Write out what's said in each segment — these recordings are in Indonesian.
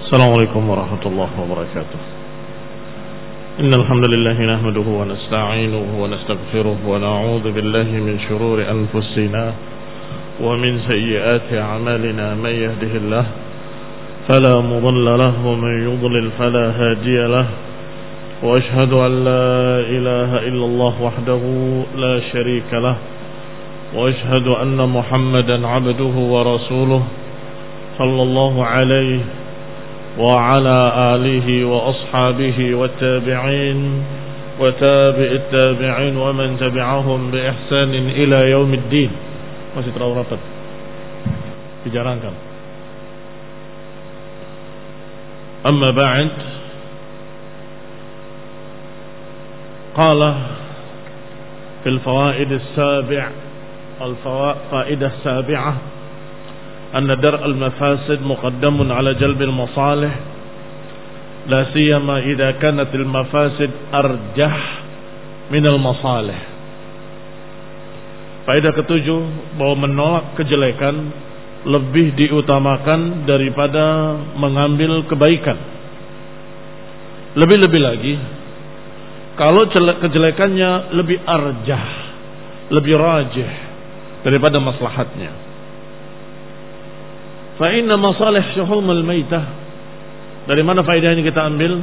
السلام عليكم ورحمة الله وبركاته. إن الحمد لله نحمده ونستعينه ونستغفره ونعوذ بالله من شرور أنفسنا ومن سيئات أعمالنا. من يهده الله فلا مضل له ومن يضلل فلا هادي له، وأشهد أن لا إله إلا الله وحده لا شريك له، وأشهد أن محمدا عبده ورسوله صلى الله عليه وعلى آله وأصحابه والتابعين وتابع التابعين ومن تبعهم بإحسان إلى يوم الدين. Masih terlalu rapat, dijarangkan. أما بعد، قال في الفوائد الفائدة السابعة أن درء المفاسد مقدم على جلب المصالح، لا سيما إذا كانت المفاسد أرجح من المصالح. Faedah ketujuh, bahwa menolak kejelekan lebih diutamakan daripada mengambil kebaikan. Lebih-lebih lagi kalau kejelekannya lebih arjah, lebih rajih daripada maslahatnya. Fa inna masalih syuhumul maitah, dari mana faedahnya kita ambil?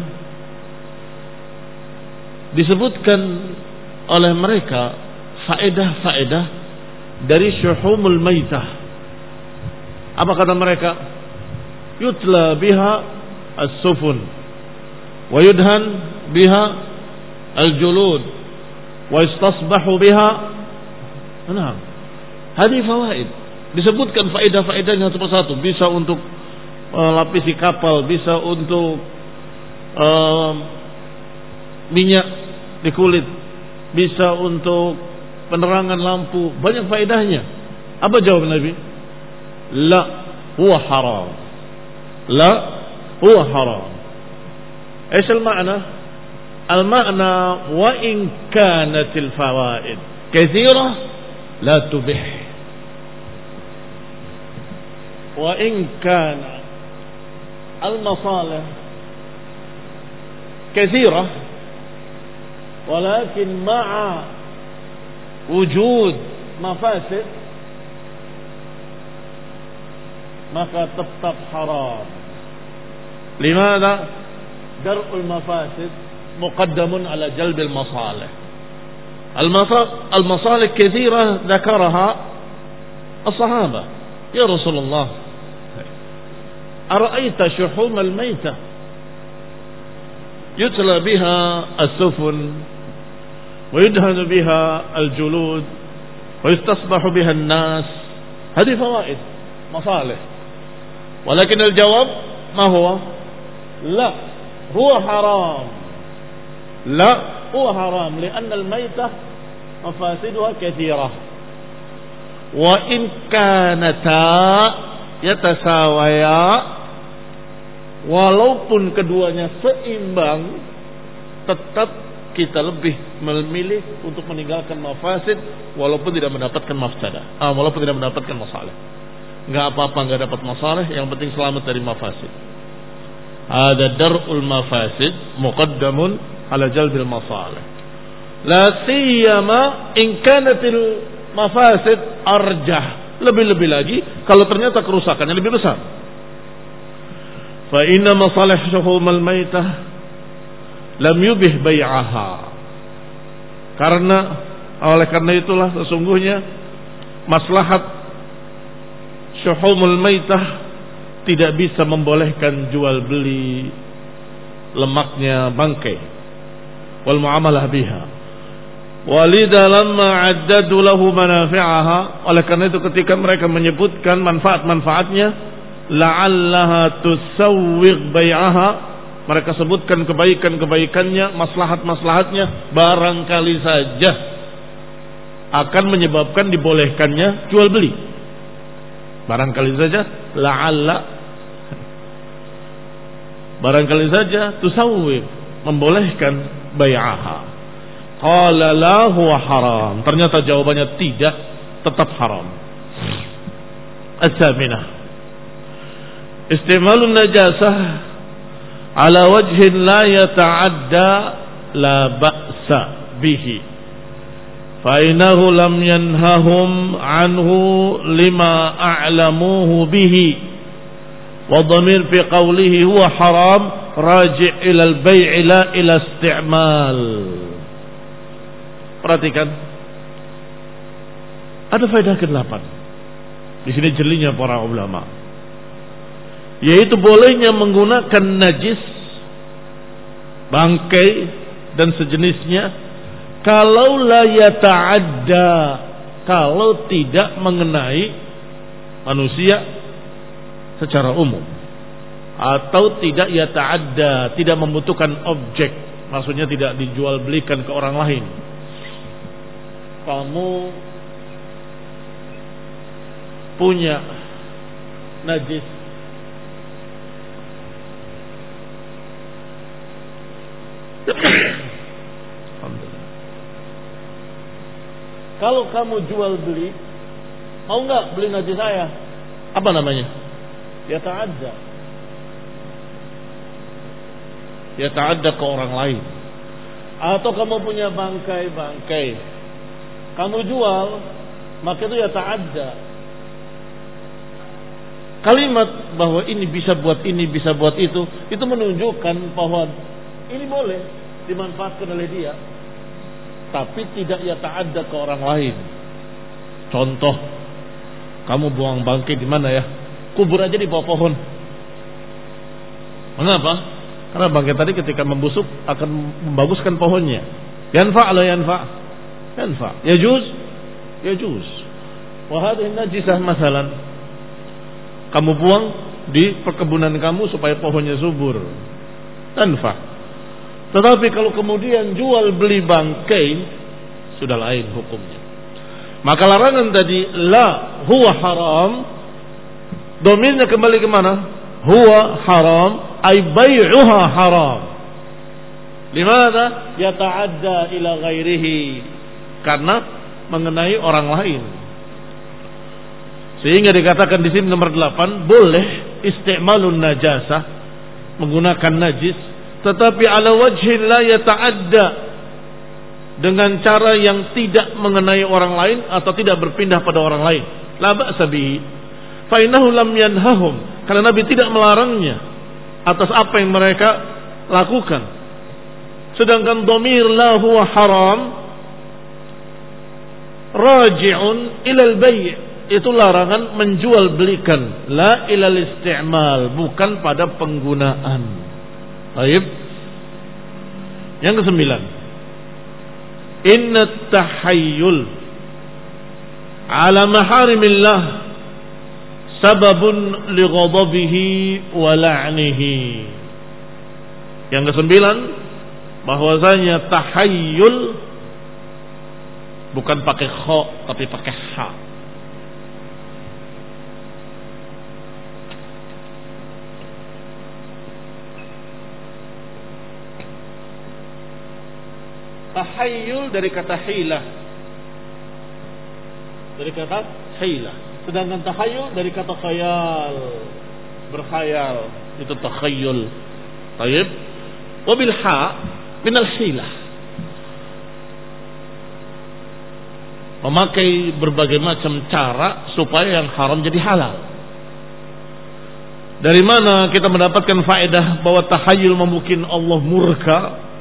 Disebutkan oleh mereka faedah-faedah dari syuhumul maitah. Apa kata mereka? Yutla biha as-sufun wa yudhan biha al-julud wa istasbahu biha. Nah, hadhihi fawaid. Disebutkan faedah-faedahnya satu persatu. Bisa untuk lapisi kapal, bisa untuk minyak di kulit, bisa untuk penerangan lampu. Banyak faedahnya. Apa jawab Nabi? La huwa haram. La huwa haram. Eis al-ma'na? Al-ma'na wa in kanatil fawaid kathira la tubih. وإن كان المصالح كثيرة ولكن مع وجود مفاسد maka tetap haram. لماذا؟ درء المفاسد مقدم على جلب المصالح. المصالح كثيرة ذكرها الصحابة. يا رسول الله أرأيت شحوم الميتة يتلى بها السفن ويدهن بها الجلود ويستصبح بها الناس، هذه فوائد مصالح. ولكن الجواب ما هو؟ لا هو حرام. لا هو حرام لأن الميتة مفاسدها كثيرة وإن كانتا yatasawaya, walaupun keduanya seimbang, tetap kita lebih memilih untuk meninggalkan mafasid walaupun tidak mendapatkan mafsadah, walaupun tidak mendapatkan masalah. Enggak apa-apa enggak dapat masalah, yang penting selamat dari mafasid. Ada dar'ul mafasid muqaddamun ala jalbil masalih. La siyama in kanatil mafasid arjah. Lebih-lebih lagi kalau ternyata kerusakannya lebih besar. Fa inna masalih syuhumul maitah lam yubih bai'aha. Oleh karena itulah sesungguhnya maslahat syuhumul maitah tidak bisa membolehkan jual beli lemaknya bangkai wal muamalah biha. Walidha lamma addadu lahu manafi'aha, oleh karena itu ketika mereka menyebutkan manfaat-manfaatnya, la'allaha tusawwigh bai'aha, mereka sebutkan kebaikan-kebaikannya, maslahat-maslahatnya, barangkali saja akan menyebabkan dibolehkannya jual beli. Barangkali saja, barangkali saja tusawwigh, membolehkan bai'aha. Qala la huwa haram. Ternyata jawabannya tidak, tetap haram. As-saminah, istimalun najasah ala wajhin la yata'adda la ba'sa bihi fa innahu lam yanhahum anhu lima a'lamuhu bihi wa dhamir fi qawlihi huwa haram raji' ila al-bay' la ila isti'mal. Perhatikan, ada faedah ke-8 di sini jelinya para ulama, yaitu bolehnya menggunakan najis, bangkai dan sejenisnya kalau la yata'adda, kalau tidak mengenai manusia secara umum, atau tidak yata'adda, tidak membutuhkan objek, maksudnya tidak dijual belikan ke orang lain. Kamu punya najis, kalau kamu jual beli, mau nggak beli najis saya? Apa namanya? Yata'adda. Yata'adda ke orang lain. Atau kamu punya bangkai, kamu jual, maka itu yata'adda. Kalimat bahwa ini bisa buat ini, bisa buat itu menunjukkan bahwa ini boleh dimanfaatkan oleh dia, tapi tidak yata'adda ke orang lain. Contoh, kamu buang bangkai di mana ya? Kubur aja di bawah pohon. Mengapa? Karena bangkai tadi ketika membusuk akan membaguskan pohonnya. Yanfa' la yanfa'? Yanfa'. Yajuz. Wa hadhihi najisah masalan. Kamu buang di perkebunan kamu supaya pohonnya subur. Tanfa'. Tetapi kalau kemudian jual beli bangkai, sudah lain hukumnya. Maka larangan tadi la huwa haram, domirnya kembali ke mana? Huwa haram, ay bai'uha haram. Limadha? Yata'adda ila ghairihi, karena mengenai orang lain. Sehingga dikatakan di sini nomor 8, boleh isti'malun najasah, menggunakan najis, tetapi ala wajhin la yata'adda, dengan cara yang tidak mengenai orang lain atau tidak berpindah pada orang lain. La ba'sa bihi, fa innahu lam yanhahum, karena Nabi tidak melarangnya atas apa yang mereka lakukan. Sedangkan dhamir la huwa haram raji'un ilal bay', itu larangan menjual belikan, la ilal isti'mal, bukan pada penggunaan. Baik. Yang ke-9, inna tahayyul ala maharimillah sababun li ghadabihi wa la'nihi. Yang ke-9, bahwasanya tahayyul bukan pakai kha tapi pakai ha. Tahayyul dari kata hilah, sedangkan tahayyul dari kata khayal, berkhayal, itu takhayyul. Baik. Wabil ha min al hilah, memakai berbagai macam cara supaya yang haram jadi halal. Dari mana kita mendapatkan faedah bahwa tahayyul membuat Allah murka?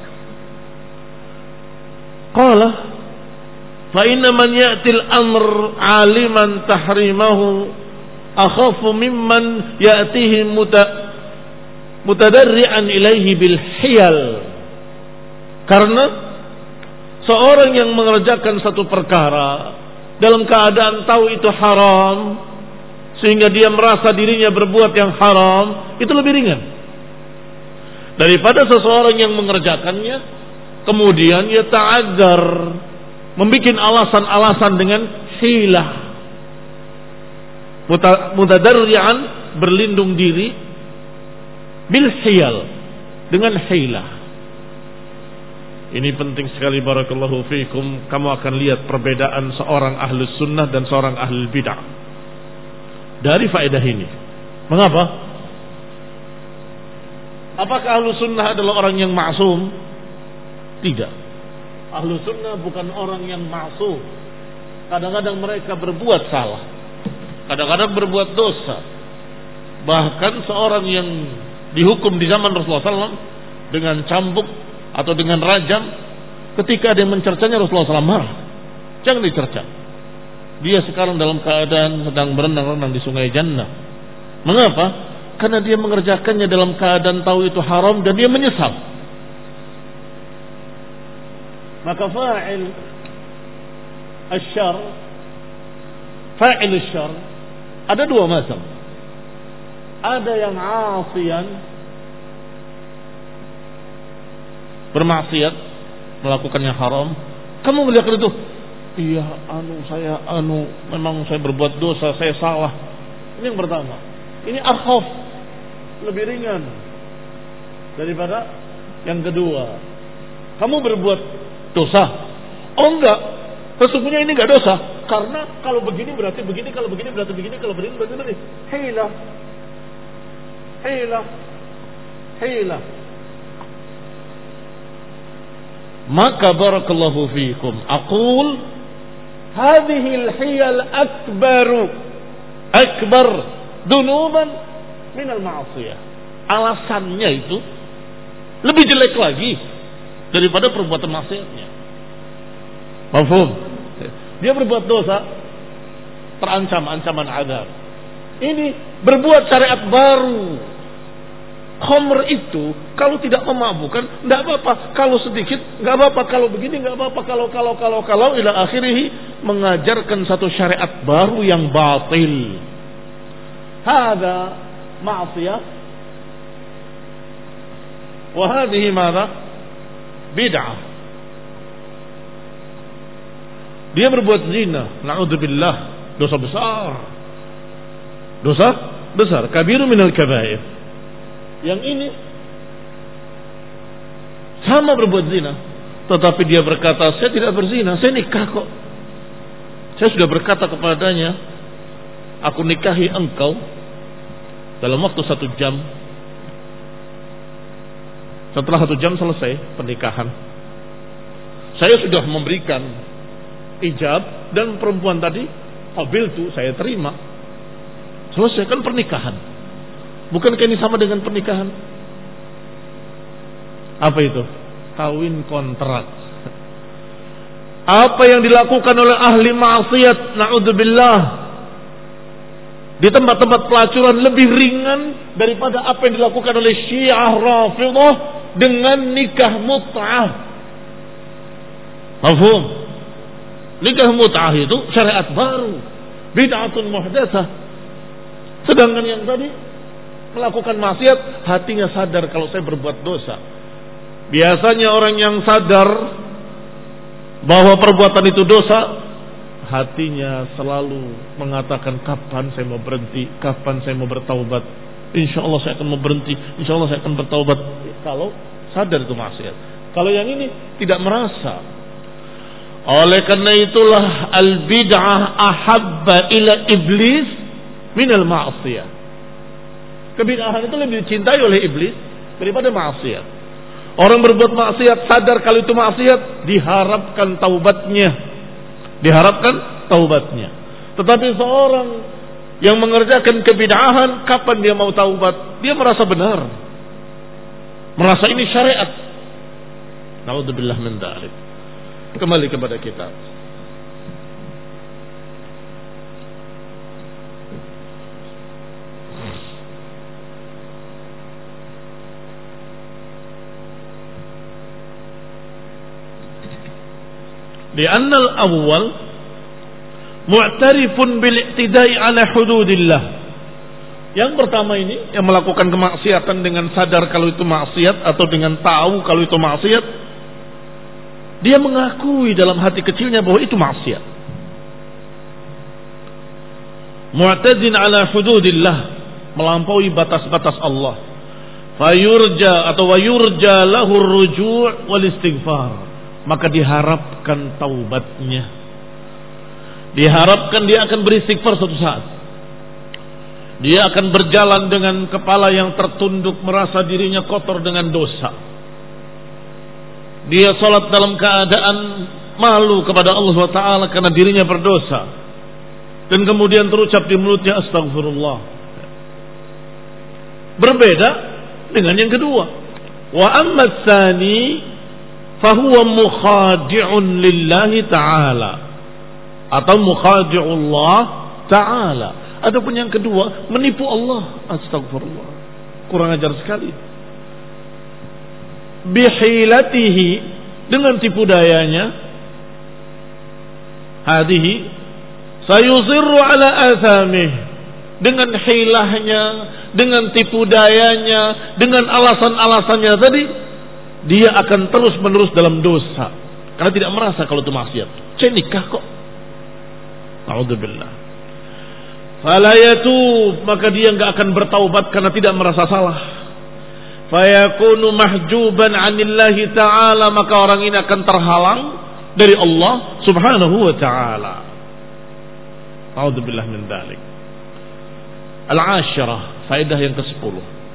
Qala fa inna man ya'ti al-amr 'aliman tahrimahu akhafu mimman ya'tihi mutadarri'an ilaihi bil hiyal. Karena seorang yang mengerjakan satu perkara dalam keadaan tahu itu haram, sehingga dia merasa dirinya berbuat yang haram, itu lebih ringan daripada seseorang yang mengerjakannya kemudian ia ta'adzar, membikin alasan-alasan dengan hilah, mutadarri'an, berlindung diri, bil hiyal, dengan hilah. Ini penting sekali, barakallahu fiikum. Kamu akan lihat perbedaan seorang ahlus sunnah dan seorang ahlul bid'ah dari faedah ini. Mengapa? Apakah ahlu sunnah adalah orang yang maksum? Tidak. Ahlu sunnah bukan orang yang maksum. Kadang-kadang mereka berbuat salah, kadang-kadang berbuat dosa. Bahkan seorang yang dihukum di zaman Rasulullah SAW dengan cambuk atau dengan rajam, ketika dia mencercanya Rasulullah SAW marah. Jangan dicerca. Dia sekarang dalam keadaan sedang berenang-renang di sungai Jannah. Mengapa? Karena dia mengerjakannya dalam keadaan tahu itu haram dan dia menyesal. Maka fa'il asyar ada dua macam. Ada yang asian, bermaksiat, melakukan yang haram. Kamu melihat itu, iya, memang saya berbuat dosa, saya salah. Ini yang pertama. Ini akhaf, lebih ringan daripada yang kedua. Kamu berbuat dosa? Oh enggak, sesungguhnya ini enggak dosa. Karena kalau begini berarti begini, kalau begini berarti begini, kalau begini berarti begini. Hilah. Maka barakallahu fiikum. Aqul hadhihi al-hiyal akbar dunuban min al-ma'siyah. Alasannya itu lebih jelek lagi daripada perbuatan maksiatnya. Mafhum? Dia berbuat dosa, terancam ancaman azab. Ini berbuat syariat baru. Khamr itu kalau tidak memabukkan tidak apa-apa, kalau sedikit enggak apa-apa, kalau begini enggak apa-apa, kalau ila akhirih mengajarkan satu syariat baru yang batil. Hada ma'siyah wa hadhihi madza? Bid'ah. Dia berbuat zina, na'udzubillah, dosa besar, kabirun minal kabair. Yang ini sama berbuat zina, tetapi dia berkata, saya tidak berzina, saya nikah kok. Saya sudah berkata kepadanya, aku nikahi engkau dalam waktu 1 jam. Setelah 1 jam selesai pernikahan, saya sudah memberikan ijab dan perempuan tadi qabiltu, saya terima. Selesaikan pernikahan. Bukankah ini sama dengan pernikahan? Apa itu? Kawin kontrak. Apa yang dilakukan oleh ahli maksiat, na'udzubillah, di tempat-tempat pelacuran lebih ringan daripada apa yang dilakukan oleh Syiah Rafidhah dengan nikah mut'ah. Mafhum? Nikah mut'ah itu syariat baru, bid'atun muhdatsah. Sedangkan yang tadi melakukan maksiat, hatinya sadar kalau saya berbuat dosa. Biasanya orang yang sadar bahwa perbuatan itu dosa, hatinya selalu mengatakan, kapan saya mau berhenti, kapan saya mau bertaubat. Insya Allah saya akan mau berhenti, insya Allah saya akan bertaubat. Kalau sadar itu maksiat. Kalau yang ini tidak merasa. Oleh karena itulah al-bid'ah ahabba ila iblis minal ma'siyah. Kebid'ahan itu lebih dicintai oleh iblis daripada maksiat. Orang berbuat maksiat sadar kalau itu maksiat, diharapkan taubatnya. Tetapi seorang yang mengerjakan kebid'ahan, kapan dia mau taubat? Dia merasa benar, merasa ini syariat. Na'udzubillah min dzalik. Kembali kepada kitab. لأن الأول معترف بالاعتداء على حدود الله. Yang pertama ini yang melakukan kemaksiatan dengan sadar kalau itu maksiat atau dengan tahu kalau itu maksiat, dia mengakui dalam hati kecilnya bahwa itu maksiat. Mu'tadin ala hududillah, melampaui batas-batas Allah. Fayurja atau wayurja lahu ruju' wal istighfar. Maka diharapkan taubatnya. Diharapkan dia akan beristighfar suatu saat. Dia akan berjalan dengan kepala yang tertunduk, merasa dirinya kotor dengan dosa. Dia salat dalam keadaan malu kepada Allah Taala karena dirinya berdosa, dan kemudian terucap di mulutnya astagfirullah. Berbeda dengan yang kedua. Wa amma tsani fahuwa mukhadi'un lillahi ta'ala, atau mukhadi'ullah ta'ala. Adapun yang kedua, menipu Allah. Astagfirullah, kurang ajar sekali. Bihilatihi, dengan tipu dayanya. Hadihi sayusirru ala athamih, dengan hilahnya, dengan tipu dayanya, dengan alasan-alasannya tadi, dia akan terus menerus dalam dosa karena tidak merasa kalau itu maksiat. Saya nikah kok. A'udzubillah. Fala yatub, maka dia enggak akan bertaubat karena tidak merasa salah. Fayakunu mahjuban 'anillahi ta'ala, maka orang ini akan terhalang dari Allah Subhanahu wa ta'ala. A'udzubillah min dzalik. Al-'ashirah, faedah yang ke-10.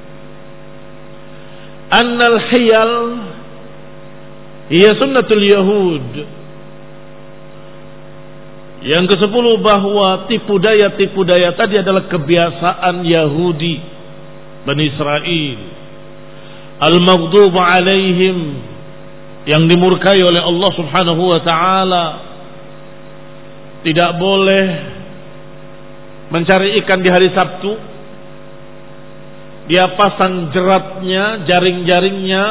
Annal hiyal hiya sunnatul yahud. Yang ke-10, bahwa tipu daya tadi adalah kebiasaan Yahudi Bani Israel, al-maghdub alaihim, yang dimurkai oleh Allah Subhanahu wa ta'ala. Tidak boleh mencari ikan di hari Sabtu. Dia pasang jeratnya, jaring-jaringnya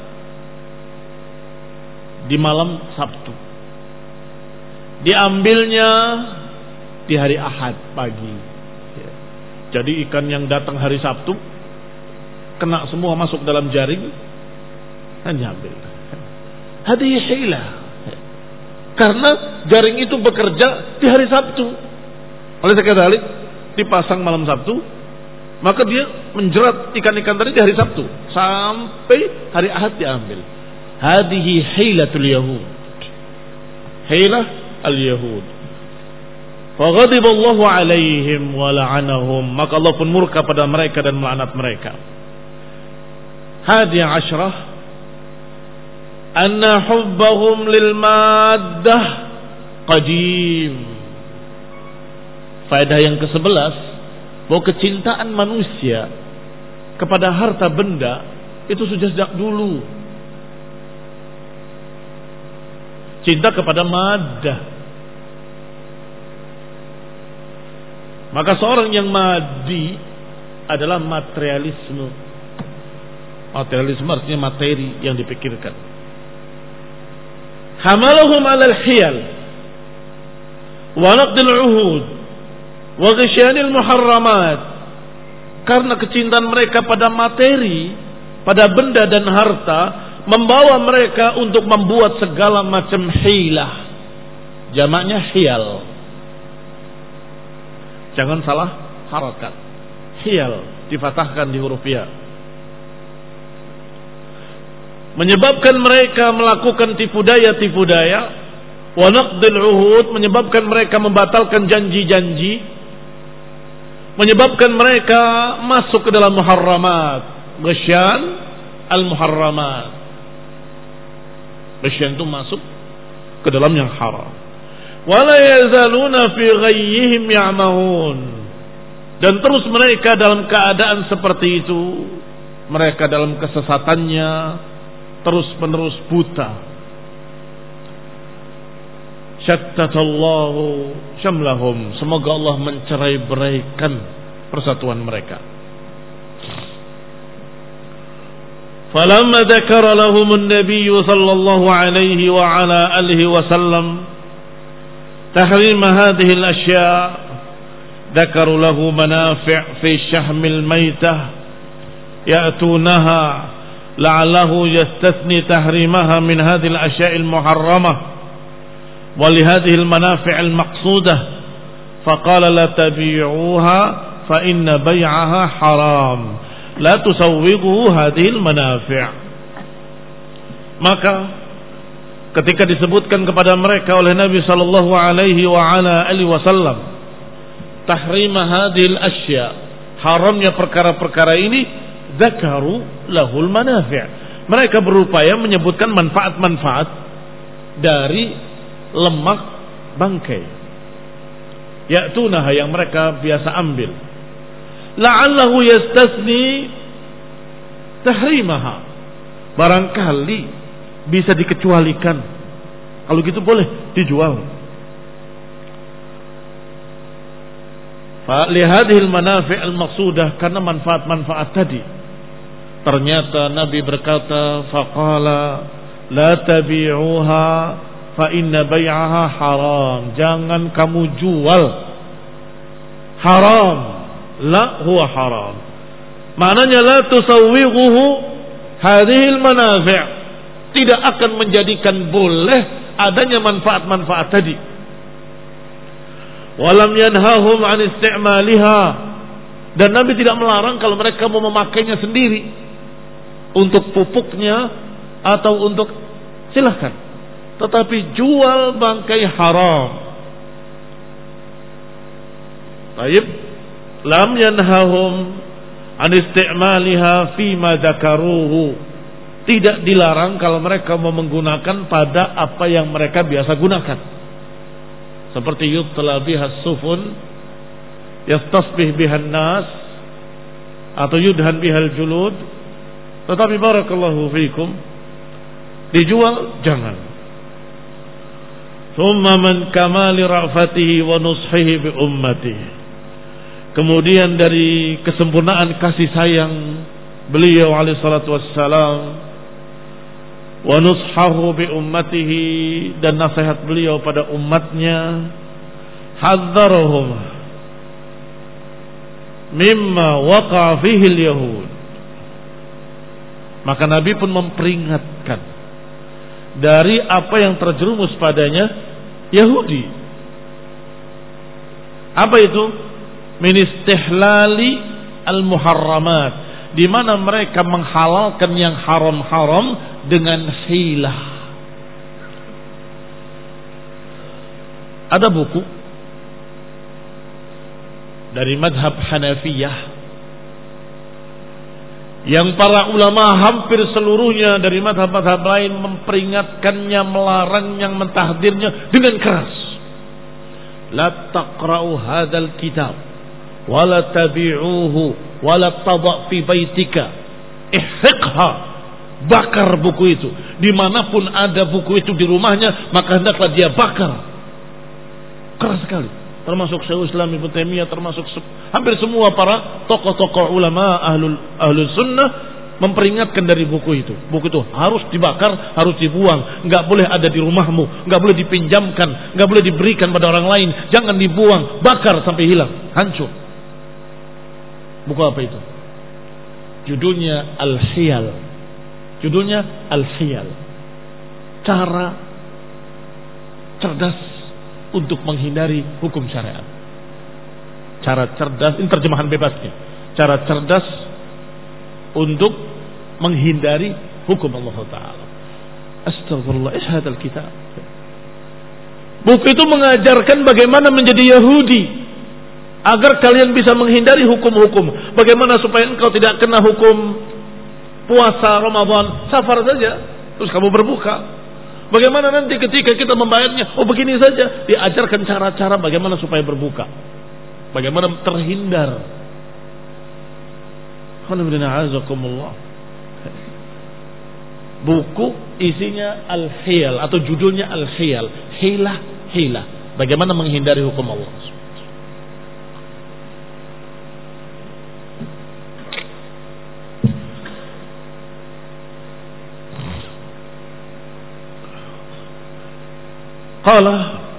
di malam Sabtu. Diambilnya di hari Ahad pagi. Jadi ikan yang datang hari Sabtu kena semua masuk dalam jaring dan diambil. Hadiah hilah. Karena jaring itu bekerja di hari Sabtu. Oleh sekali dipasang malam Sabtu, maka dia menjerat ikan-ikan tadi di hari Sabtu sampai hari Ahad diambil. Hadihi hilatul yahud. Hilah al-yahud. Faghadiba Allah alaihim wa la'anahum, maka Allah pun murka pada mereka dan melaknat mereka. Hadiyah asyrah, anna hubbahum lil maddah qadim. Faedah yang ke-11, bahwa kecintaan manusia kepada harta benda itu sudah sejak dulu. Cinta kepada maddah. Maka seorang yang madi adalah materialisme. Materialisme artinya materi yang dipikirkan. Hamalahum 'alal hiyal wa naqdil 'uhud wa ghishyanil muharramat. Karena kecintaan mereka pada materi, pada benda dan harta, membawa mereka untuk membuat segala macam hilah. Jamaknya hiyal. Jangan salah harakat. Hiyal difatahkan di huruf ya. Menyebabkan mereka melakukan tipu daya, wa naqdil uhud, menyebabkan mereka membatalkan janji-janji, menyebabkan mereka masuk ke dalam muharramat. Ghishyan al-muharramat. Ghishyan itu masuk ke dalam yang haram. Wala yazaluna fi ghayyihim ya'mahun, dan terus mereka dalam keadaan seperti itu, mereka dalam kesesatannya terus menerus buta. Syattatallahu syamlahum, semoga Allah mencerai-beraikan persatuan mereka. Falamma dzakara lahumun nabiyyu sallallahu alaihi wa ala alihi wasallam تحريم هذه الأشياء ذكروا له منافع في شحم الميتة يأتونها لعله يستثني تحريمها من هذه الأشياء المحرمة ولهذه المنافع المقصودة فقال لا تبيعوها فإن بيعها حرام لا تسوقوا هذه المنافع. Maka ketika disebutkan kepada mereka oleh Nabi sallallahu alaihi wa ala alihi wasallam tahrim hadhil asya, haramnya perkara-perkara ini, dzakaru lahul manafi'. Mereka berupaya menyebutkan manfaat-manfaat dari lemak bangkai. Ya'tunaha, yang mereka biasa ambil. La'allahu yastasni tahrimaha. Barangkali bisa dikecualikan. Kalau gitu boleh dijual. Fa lihadhil manafi' al-maqsudah, karena manfaat-manfaat tadi. Ternyata Nabi berkata, faqala la tabi'uha fa inna bai'aha haram. Jangan kamu jual. Haram. La huwa haram. Maknanya la tusawwighuhu hadhil manafi'. Tidak akan menjadikan boleh adanya manfaat-manfaat tadi. Walam yanhahum an istimaliha. Dan Nabi tidak melarang kalau mereka mau memakainya sendiri untuk pupuknya atau untuk, silahkan. Tetapi jual bangkai haram. Baik. Lam yanhahum an istimaliha fima dzakaruhu. Tidak dilarang kalau mereka mau menggunakan pada apa yang mereka biasa gunakan. Seperti yutla biha sufun, yastasbih biha nas, atau yudhan bihal julud. Tetapi barakallahu fikum, dijual jangan. Thumma man kamali ra'fatihi wa nushihi bi ummatihi. Kemudian dari kesempurnaan kasih sayang beliau alaihi salatu wassalam, wa nushahu bi ummatihi, dan nasihat beliau pada umatnya, hadzarahum mimma waqa'a fihi al-yahud. Maka Nabi pun memperingatkan dari apa yang terjerumus padanya Yahudi. Apa itu? Min istihlali al-muharramat, di mana mereka menghalalkan yang haram-haram dengan hilah. Ada buku dari madhab Hanafiyah yang para ulama hampir seluruhnya dari madhab-madhab lain memperingatkannya, melarangnya, mentahdirnya dengan keras. La taqra'u hadzal kitab wala tabi'uhu wala tadha' fi baitika ihriqha. Bakar buku itu. Dimanapun ada buku itu di rumahnya, maka hendaklah dia bakar. Keras sekali. Termasuk Syekhul Islam Ibnu Taimiyah, termasuk hampir semua para tokoh-tokoh ulama ahlul sunnah memperingatkan dari buku itu. Buku itu harus dibakar, harus dibuang. Enggak boleh ada di rumahmu, enggak boleh dipinjamkan, enggak boleh diberikan pada orang lain. Jangan dibuang, bakar sampai hilang, hancur. Buku apa itu? Judulnya Al-Hiyal. Judulnya Al-Hiyal. Cara cerdas untuk menghindari hukum syariat. Cara cerdas, ini terjemahan bebasnya. Cara cerdas untuk menghindari hukum Allah Ta'ala. Astagfirullah, ishadal kitab. Buku itu mengajarkan bagaimana menjadi Yahudi, agar kalian bisa menghindari hukum-hukum. Bagaimana supaya engkau tidak kena hukum puasa Ramadan, safar saja, terus kamu berbuka. Bagaimana nanti ketika kita membayarnya, oh begini saja. Diajarkan cara-cara bagaimana supaya berbuka, bagaimana terhindar. Buku isinya Al-Hiyal, atau judulnya Al-Hiyal, hilah, bagaimana menghindari hukum Allah. Qala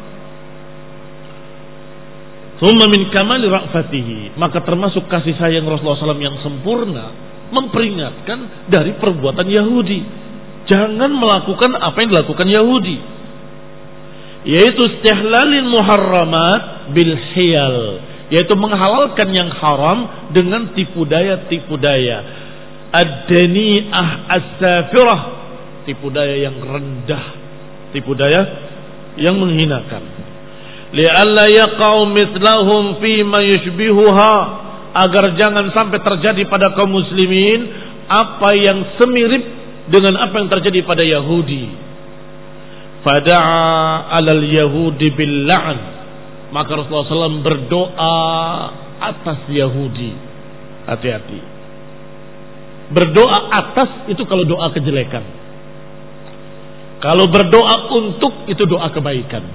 thumma min kamali ra'fatihi, maka termasuk kasih sayang Rasulullah SAW yang sempurna, memperingatkan dari perbuatan Yahudi. Jangan melakukan apa yang dilakukan Yahudi, yaitu istihlalil muharramat bil hiyal, yaitu menghalalkan yang haram dengan tipu daya-tipu daya. Ad-dani'ah as-safirah, tipu daya yang rendah, tipu daya yang menghinakan. Li'alla yaqa'u mithlahum fi ma yushbihuha, agar jangan sampai terjadi pada kaum muslimin apa yang semirip dengan apa yang terjadi pada Yahudi. Fada'a 'alal yahudi bil la'n. Maka Rasulullah SAW berdoa atas Yahudi. Hati-hati. Berdoa atas itu kalau doa kejelekan. Kalau berdoa untuk itu doa kebaikan.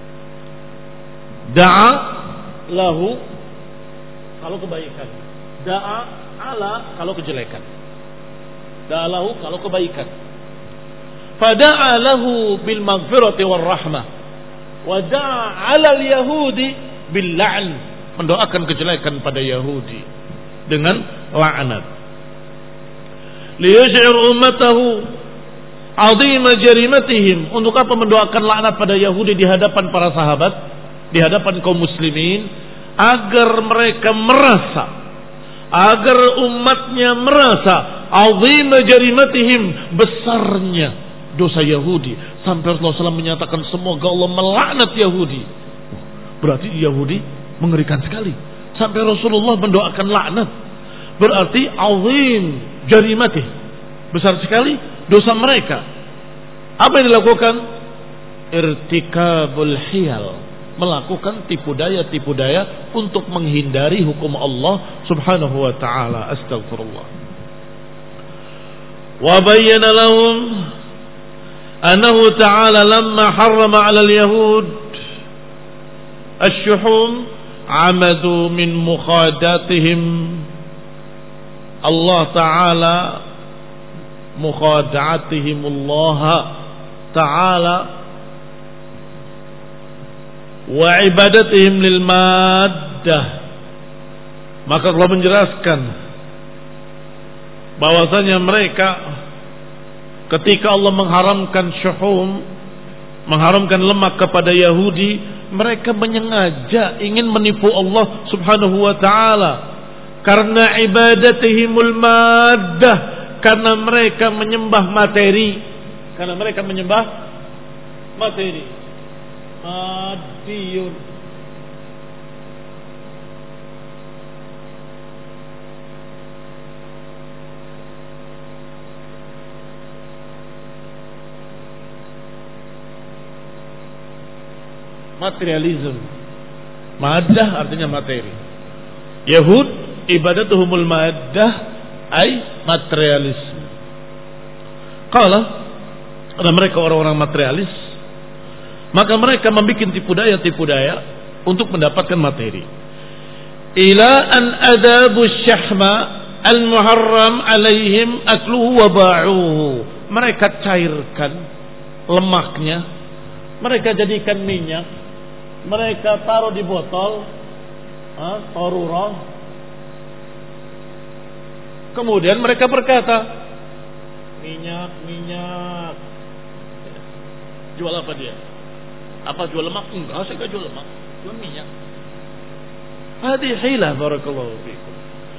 Da'a lahu kalau kebaikan. Da'a ala kalau kejelekan. Da'a lahu kalau kebaikan. Fada'a lahu bil maghfirati war rahmah. Wa da'a 'alal yahudi bil la'n. Mendoakan kejelekan pada Yahudi dengan laknat. Liyash'ir ummatahu 'azima jarimatihim. Untuk apa mendoakan laknat pada Yahudi di hadapan para sahabat, di hadapan kaum muslimin, agar mereka merasa, agar umatnya merasa 'azima jarimatihim, besarnya dosa Yahudi, sampai Rasulullah SAW menyatakan semoga Allah melaknat Yahudi. Berarti Yahudi mengerikan sekali. Sampai Rasulullah mendoakan laknat. Berarti azim jarimatih, besar sekali dosa mereka. Apa yang dilakukan? Irtikabul hiyal, melakukan tipu daya untuk menghindari hukum Allah Subhanahu wa taala. Astagfirullah. Wa bayyana lahum annahu ta'ala lamma harrama 'ala al-yahud asy-syuhum 'amadu min mukhadatihim. Allah taala mukhada'atihim Allah taala wa ibadatihim lil maddah. Maka Allah menjelaskan bahwasanya mereka ketika Allah mengharamkan syuhum, mengharamkan lemak kepada Yahudi, mereka menyengaja ingin menipu Allah Subhanahu wa taala karena ibadatihimul maddah, karena mereka menyembah materi, karena mereka menyembah materi. Madiyun, materialism. Maddah artinya materi. Yahud ibadatuhumul maddah ay materialisme. Qala, karena mereka orang-orang materialis, maka mereka membuat tipu daya untuk mendapatkan materi. Ila an adabu syahma al-muharram alaihim akluhu wa ba'uhu. Mereka cairkan lemaknya, mereka jadikan minyak, mereka taruh di botol, tarurah. Kemudian mereka berkata, minyak. Jual apa dia? Apa jual lemak? Enggak, saya enggak jual lemak, jual minyak. Hadi hilah barakallahu fikum.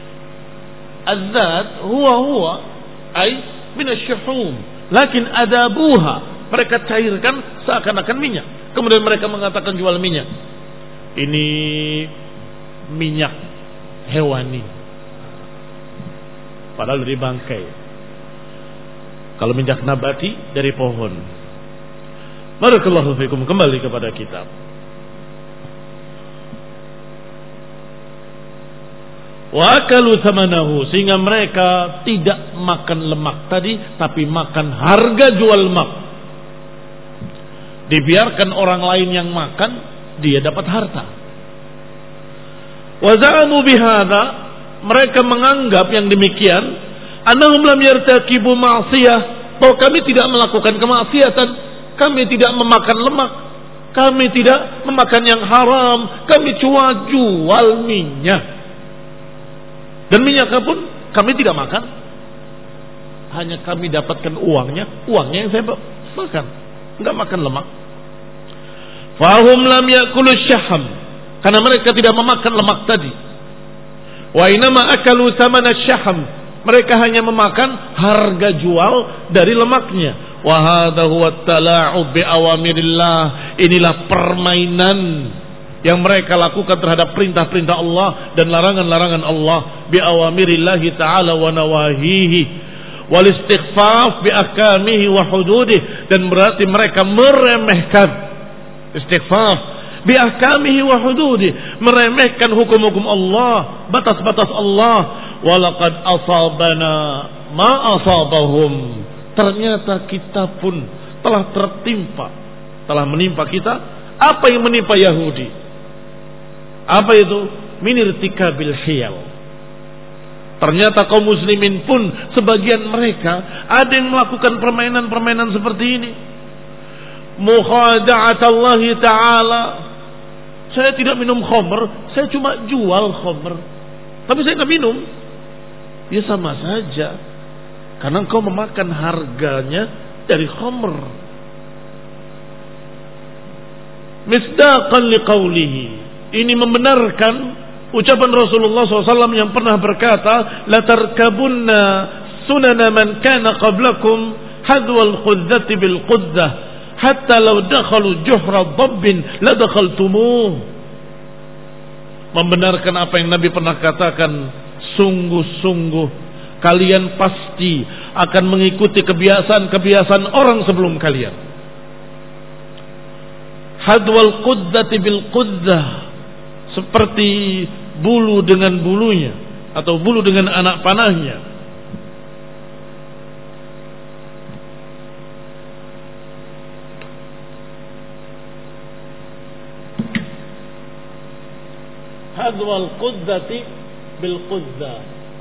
Az-zat huwa ay min asy-syuhum, lakin adabuha, mereka cairkan seakan-akan minyak. Kemudian mereka mengatakan jual minyak. Ini minyak hewani, padahal dari bangkai. Kalau minyak nabati dari pohon. Barakallahu fikum. Kembali kepada kitab. Wa akalu thamanahu, sehingga mereka tidak makan lemak tadi, tapi makan harga jual lemak. Dibiarkan orang lain yang makan, dia dapat harta. Wa za'amu bihadza, mereka menganggap yang demikian, annahum lam yartakibu ma'siyah, bahwa kami tidak melakukan kemaksiatan, kami tidak memakan lemak, kami tidak memakan yang haram, kami cuma jual minyak. Dan minyaknya pun kami tidak makan, hanya kami dapatkan uangnya yang saya makan, enggak makan lemak. Fahum lam yakulu syaham, karena mereka tidak memakan lemak tadi. Wa inama akalu thamana syaham, mereka hanya memakan harga jual dari lemaknya. Wa hadha huwa at-tala'ub bi awamirillah, inilah permainan yang mereka lakukan terhadap perintah-perintah Allah dan larangan-larangan Allah, bi awamirillahi ta'ala wa nawahihi, wal istighfaf bi ahkamihi wa hududihi, dan berarti mereka meremehkan istighfaf bi ahkamihi wa hududihi, meremehkan hukum-hukum Allah, batas-batas Allah. Walaqad asabana ma asabahum, ternyata kita pun telah menimpa kita apa yang menimpa Yahudi. Apa itu? Min irtikabil hiyal. Ternyata kaum muslimin pun sebagian mereka ada yang melakukan permainan-permainan seperti ini. Mukhada'atallahi ta'ala. Saya tidak minum khamr, saya cuma jual khamr, tapi saya tidak minum. Ya sama saja, karena engkau memakan harganya dari khamr. Misdaqan liqaulihi, ini membenarkan ucapan Rasulullah SAW yang pernah berkata, la tarkabunna sunana man kana qablakum hadwal qudzati bil qudzah hatta law dakhalu juhra dhabbin la dakhaltumuh. Membenarkan apa yang Nabi pernah katakan, sungguh-sungguh kalian pasti akan mengikuti kebiasaan-kebiasaan orang sebelum kalian. Hadwal qudzati bil qudzah, seperti bulu dengan bulunya atau bulu dengan anak panahnya. Hadwal qudzati bil qudzah.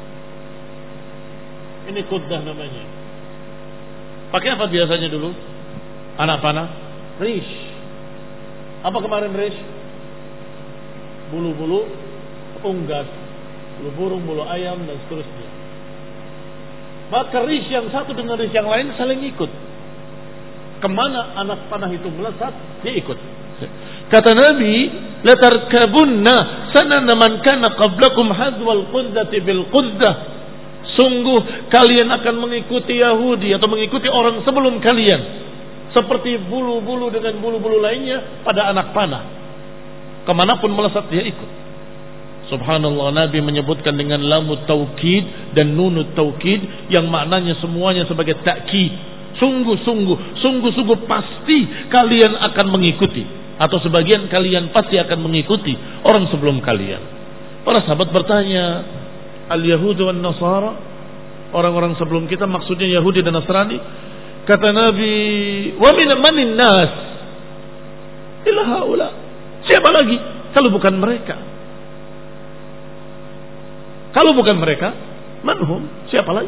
Ini quddah namanya. Pakai apa biasanya dulu? Anak panah, rish. Apa kemarin rish? Bulu-bulu unggas, bulu burung, bulu ayam, dan seterusnya. Maka rish yang satu dengan rish yang lain saling ikut. Kemana anak panah itu melesat, dia ikut. Kata Nabi, la tarkabunna sanana man kana qablakum hadwal qudzati bil qudzah. Sungguh kalian akan mengikuti Yahudi atau mengikuti orang sebelum kalian, seperti bulu-bulu dengan bulu-bulu lainnya pada anak panah. Kemanapun melesat dia ikut. Subhanallah, Nabi menyebutkan dengan lamut taukid dan nunut taukid yang maknanya semuanya sebagai takkid. Sungguh-sungguh pasti kalian akan mengikuti, atau sebagian kalian pasti akan mengikuti orang sebelum kalian. Para sahabat bertanya, al-Yahudu wan Nasara, orang-orang sebelum kita maksudnya Yahudi dan Nasrani. Kata Nabi, wa min manin nas illa haula. Siapa lagi kalau bukan mereka? Kalau bukan mereka, manhum? Siapa lagi?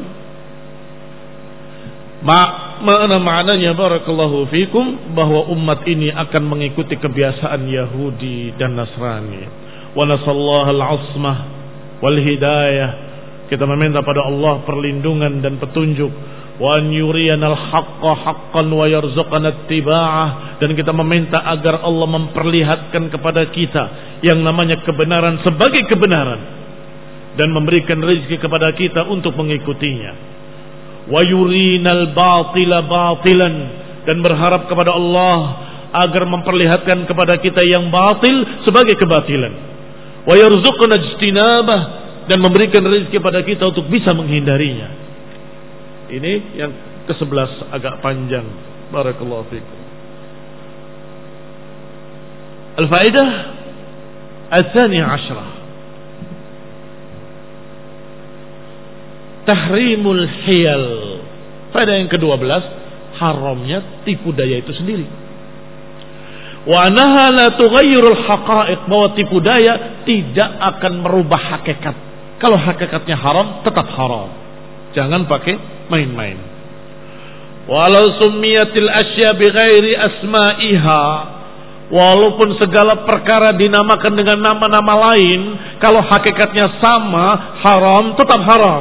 Maknanya barakallahu fikum bahwa umat ini akan mengikuti kebiasaan Yahudi dan Nasrani. Wa nasallahu al-'asmah wal hidayah. Kita meminta pada Allah perlindungan dan petunjuk. Wa an yuriyanal haqqa haqqan wa yarzuqana ittiba'ah, dan kita meminta agar Allah memperlihatkan kepada kita yang namanya kebenaran sebagai kebenaran dan memberikan rezeki kepada kita untuk mengikutinya. Wa yurinal batila batilan, dan berharap kepada Allah agar memperlihatkan kepada kita yang batil sebagai kebatilan. Wa yarzuqna ijtinabah, dan memberikan rezeki kepada kita untuk bisa menghindarinya. Ini yang ke-11 agak panjang. Barakallahu fikum. Al-faedah al-thaniyah asyrah, tahrimul hiyal. Faedah yang ke-12, haramnya tipu daya itu sendiri. Wa annaha la tughayyirul haqa'iq, bahwa tipu daya tidak akan merubah hakikat. Kalau hakikatnya haram, tetap haram. Jangan pakai main-main. Walau summiyatil asya bighairi asma'iha, walaupun segala perkara dinamakan dengan nama-nama lain, kalau hakikatnya sama, haram, tetap haram.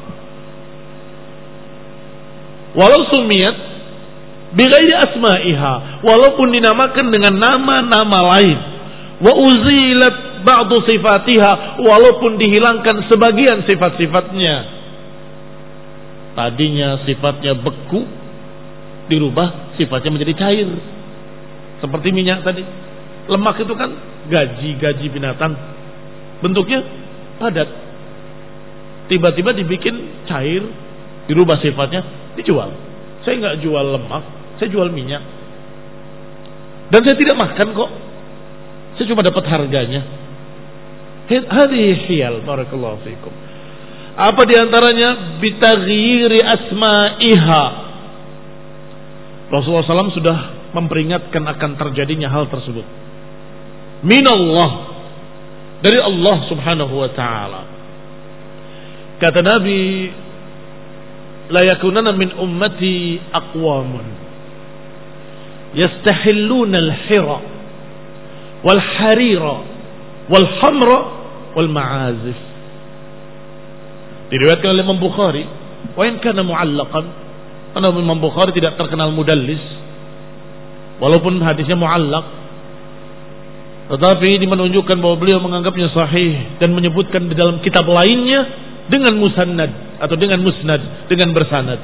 Walau summiyat bighairi asma'iha, walaupun dinamakan dengan nama-nama lain. Wa uzilat ba'du sifatiha, walaupun dihilangkan sebagian sifat-sifatnya. Tadinya sifatnya beku, dirubah sifatnya menjadi cair, seperti minyak tadi. Lemak itu kan gaji binatang. Bentuknya padat. Tiba-tiba dibikin cair, dirubah sifatnya, dijual. Saya nggak jual lemak, saya jual minyak. Dan saya tidak makan kok. Saya cuma dapat harganya. Hadhihi hiyal, barakallahu fikum. Apa diantaranya? Bitaghyiri asma'iha. Rasulullah SAW sudah memperingatkan akan terjadinya hal tersebut. Minallah, dari Allah subhanahu wa ta'ala. Kata Nabi, la yakunana min ummati aqwamun yastahilluna al-hira wal harira wal hamra wal ma'azif. Diriwayatkan oleh Imam Bukhari, wa in kana mu'allaqan, karena Imam Bukhari tidak terkenal mudallis walaupun hadisnya mu'allaq, tetapi ini menunjukkan bahwa beliau menganggapnya sahih dan menyebutkan di dalam kitab lainnya dengan musannad atau dengan musnad, dengan bersanad.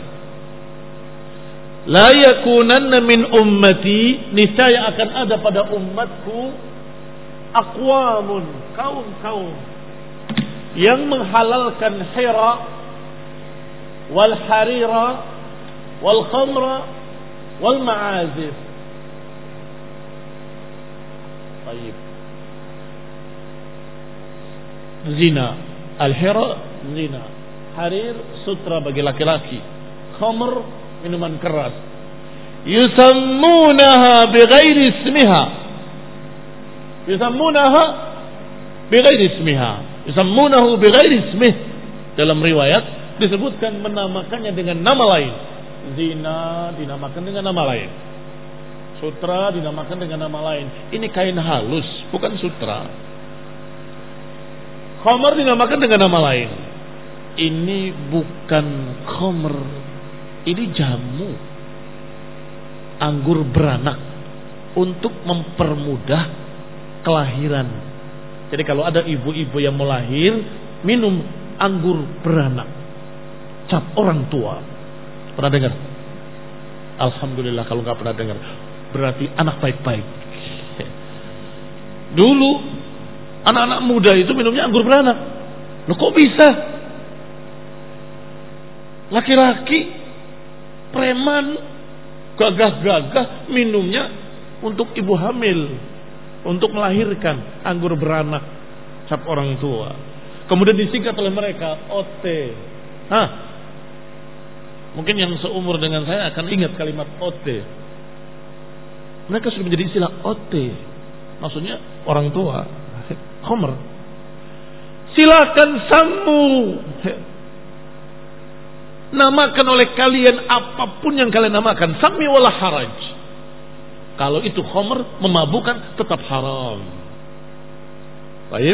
La yakunanna min ummati, niscaya akan ada pada umatku aqwamun, kaum-kaum yang menghalalkan hira wal harira wal khamra wal ma'azif. Baik. Zina, al-hira zina, harir sutra bagi laki-laki, khamr minuman keras. Yusammunaha bighairi ismiha. Yusammunaha bighairi ismiha. Yusammunahu bighairi ismih. Dalam riwayat disebutkan menamakannya dengan nama lain. Zina dinamakan dengan nama lain. Sutra dinamakan dengan nama lain. Ini kain halus, bukan sutra. Khamr dinamakan dengan nama lain. Ini bukan khamr, ini jamu anggur beranak untuk mempermudah kelahiran. Jadi kalau ada ibu-ibu yang mau lahir, minum anggur beranak, cap orang tua. Pernah dengar? Alhamdulillah kalau nggak pernah dengar, berarti anak baik-baik. Dulu anak-anak muda itu minumnya anggur beranak. Loh kok bisa? Laki-laki preman gagah-gagah minumnya untuk ibu hamil, untuk melahirkan, anggur beranak, cap orang tua. Kemudian disingkat oleh mereka OT. Mungkin yang seumur dengan saya akan ingat kalimat OT. Mereka sudah menjadi istilah OT. Maksudnya orang tua. Khamr. Silakan sammu. Namakan oleh kalian apapun yang kalian namakan. Sammi wala haraj. Kalau itu khamr, memabukkan, tetap haram. Baik.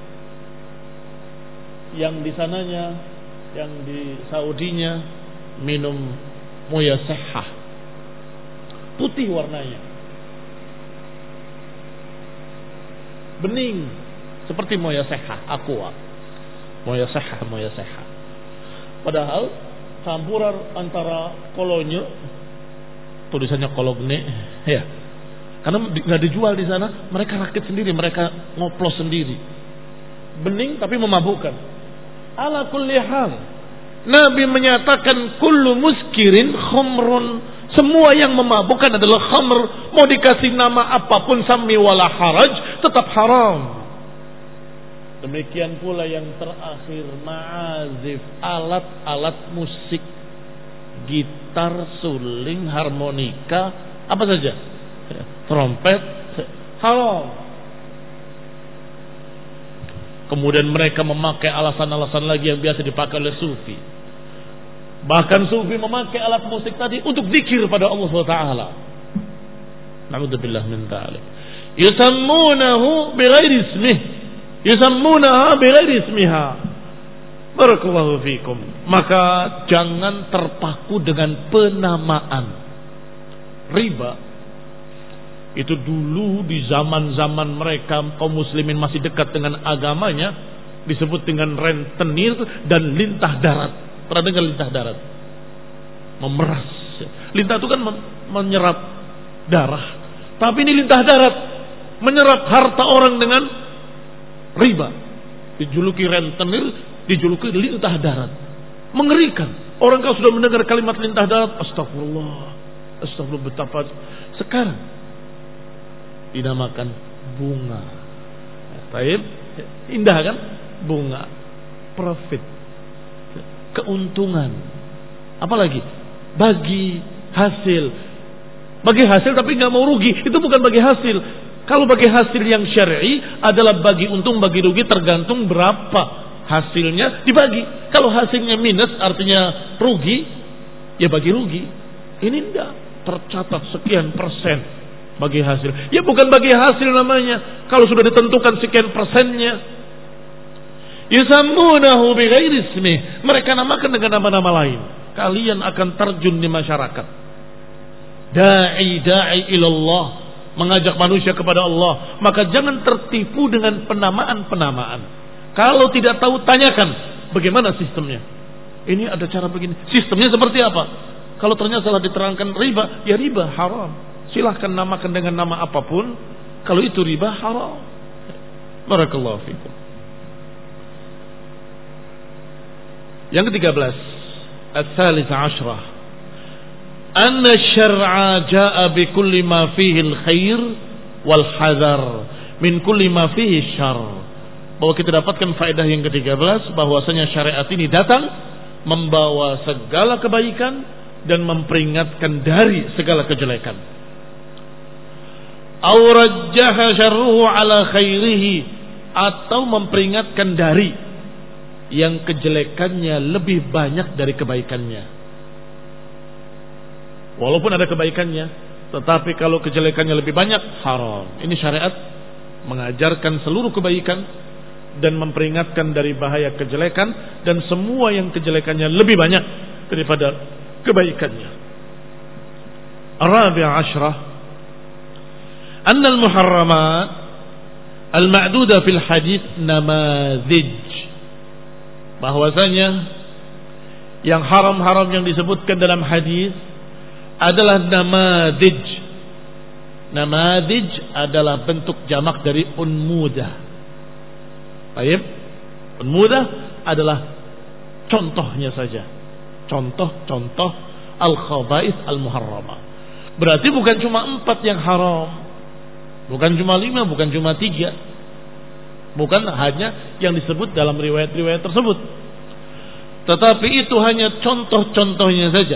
Yang di sananya, yang di Saudinya, minum moya sehah. Putih warnanya. Bening. Seperti moya sehah, aqua. Moya sehah. Padahal campuran antara kolonyo, tulisannya kologne, ya. Karena nggak dijual di sana, mereka rakit sendiri, mereka ngoplos sendiri. Bening tapi memabukkan. Ala kulli hal, Nabi menyatakan kullu muskirin khamrun. Semua yang memabukkan adalah khamr. Mau dikasih nama apapun, sammi wala haraj, tetap haram. Demikian pula yang terakhir, ma'azif, alat-alat musik, gitar, suling, harmonika, apa saja, trompet, haram. Kemudian mereka memakai alasan-alasan lagi yang biasa dipakai oleh sufi. Bahkan sufi memakai alat musik tadi untuk zikir pada Allah SWT. Na'udzubillah min dzalik. Yusammunahu bighairi ismih. Yusammunaha bighairi ismiha. Barakallahu fikum. Maka jangan terpaku dengan penamaan. Riba itu dulu di zaman-zaman mereka kaum muslimin masih dekat dengan agamanya disebut dengan rentenir dan lintah darat. Pernah dengar lintah darat? Memeras. Lintah itu kan menyerap darah. Tapi ini lintah darat. menyerap harta orang dengan riba. Dijuluki rentenir, dijuluki lintah darat. Mengerikan. Orang kalau sudah mendengar kalimat lintah darat, astagfirullah, astagfirullah, betapa. Sekarang dinamakan bunga. Baik, indah kan? Bunga, profit, keuntungan. Apalagi bagi hasil. Bagi hasil tapi nggak mau rugi, itu bukan bagi hasil. Kalau bagi hasil yang syar'i adalah bagi untung, bagi rugi tergantung berapa hasilnya dibagi. Kalau hasilnya minus artinya rugi, ya bagi rugi. Ini enggak, tercatat sekian persen bagi hasil. Ya bukan bagi hasil namanya. Kalau sudah ditentukan sekian persennya, yusammunahu bighairi ismih, mereka namakan dengan nama-nama lain. Kalian akan terjun di masyarakat. Da'i ilallah, mengajak manusia kepada Allah. Maka jangan tertipu dengan penamaan-penamaan. Kalau tidak tahu, tanyakan bagaimana sistemnya. Ini ada cara begini. Sistemnya seperti apa? Kalau ternyata salah diterangkan riba, ya riba haram. Silahkan namakan dengan nama apapun. Kalau itu riba haram. Barakallahu fikum. Yang ke-13, al-thalith ashrah, anna syar'a ja'a bi kulli ma fihi al-khair wal hadar min kulli ma fihi syarr. Bahwa kita dapatkan faedah yang ke-13, bahwasanya syariat ini datang membawa segala kebaikan dan memperingatkan dari segala kejelekan. Aw rajjaha syarruhu ala khairihi, atau memperingatkan dari yang kejelekannya lebih banyak dari kebaikannya. Walaupun ada kebaikannya, tetapi kalau kejelekannya lebih banyak, haram. Ini syariat mengajarkan seluruh kebaikan dan memperingatkan dari bahaya kejelekan, dan semua yang kejelekannya lebih banyak daripada kebaikannya. Ar-rabi' ashrah, anna al-muharramat al-ma'duda fil hadits namadhij, bahwasanya yang haram-haram yang disebutkan dalam hadis adalah namadhij. Namadhij adalah bentuk jamak dari unmudah. Baik, unmudah adalah contohnya saja. Contoh-contoh al-khaba'ith al-muharramah. Berarti bukan cuma 4 yang haram, bukan cuma 5, bukan cuma 3, bukan hanya yang disebut dalam riwayat-riwayat tersebut, tetapi itu hanya contoh-contohnya saja.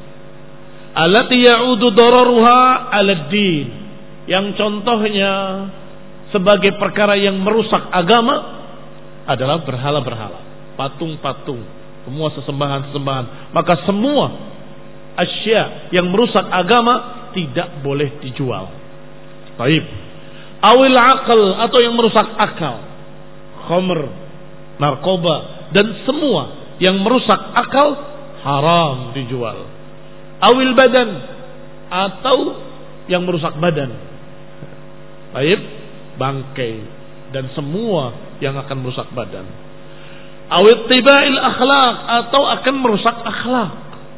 Allati ya'udu dararuha 'ala ad-din, yang contohnya sebagai perkara yang merusak agama adalah berhala-berhala, patung-patung, semua sesembahan-sesembahan. Maka semua asya yang merusak agama tidak boleh dijual. Baik. Awil aql, atau yang merusak akal, khamr, narkoba, dan semua yang merusak akal haram dijual. Awil badan, atau yang merusak badan. Baik, bangkai dan semua yang akan merusak badan. Awit tibail akhlak, atau akan merusak akhlak.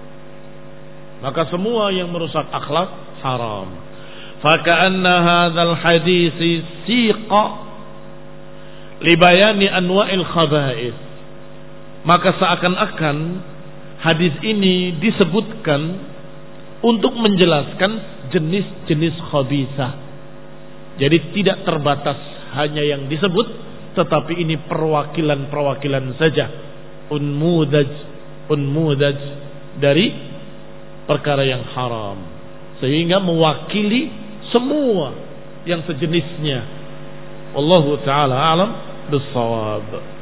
Maka semua yang merusak akhlak haram. Faka'anna hadzal hadits siqa li bayani anwa'il khaba'ith. Maka seakan-akan hadis ini disebutkan untuk menjelaskan jenis-jenis khabithah. Jadi tidak terbatas hanya yang disebut, tetapi ini perwakilan-perwakilan saja, unmudaj dari perkara yang haram, sehingga mewakili semua yang sejenisnya. Wallahu ta'ala alam bis-shawab.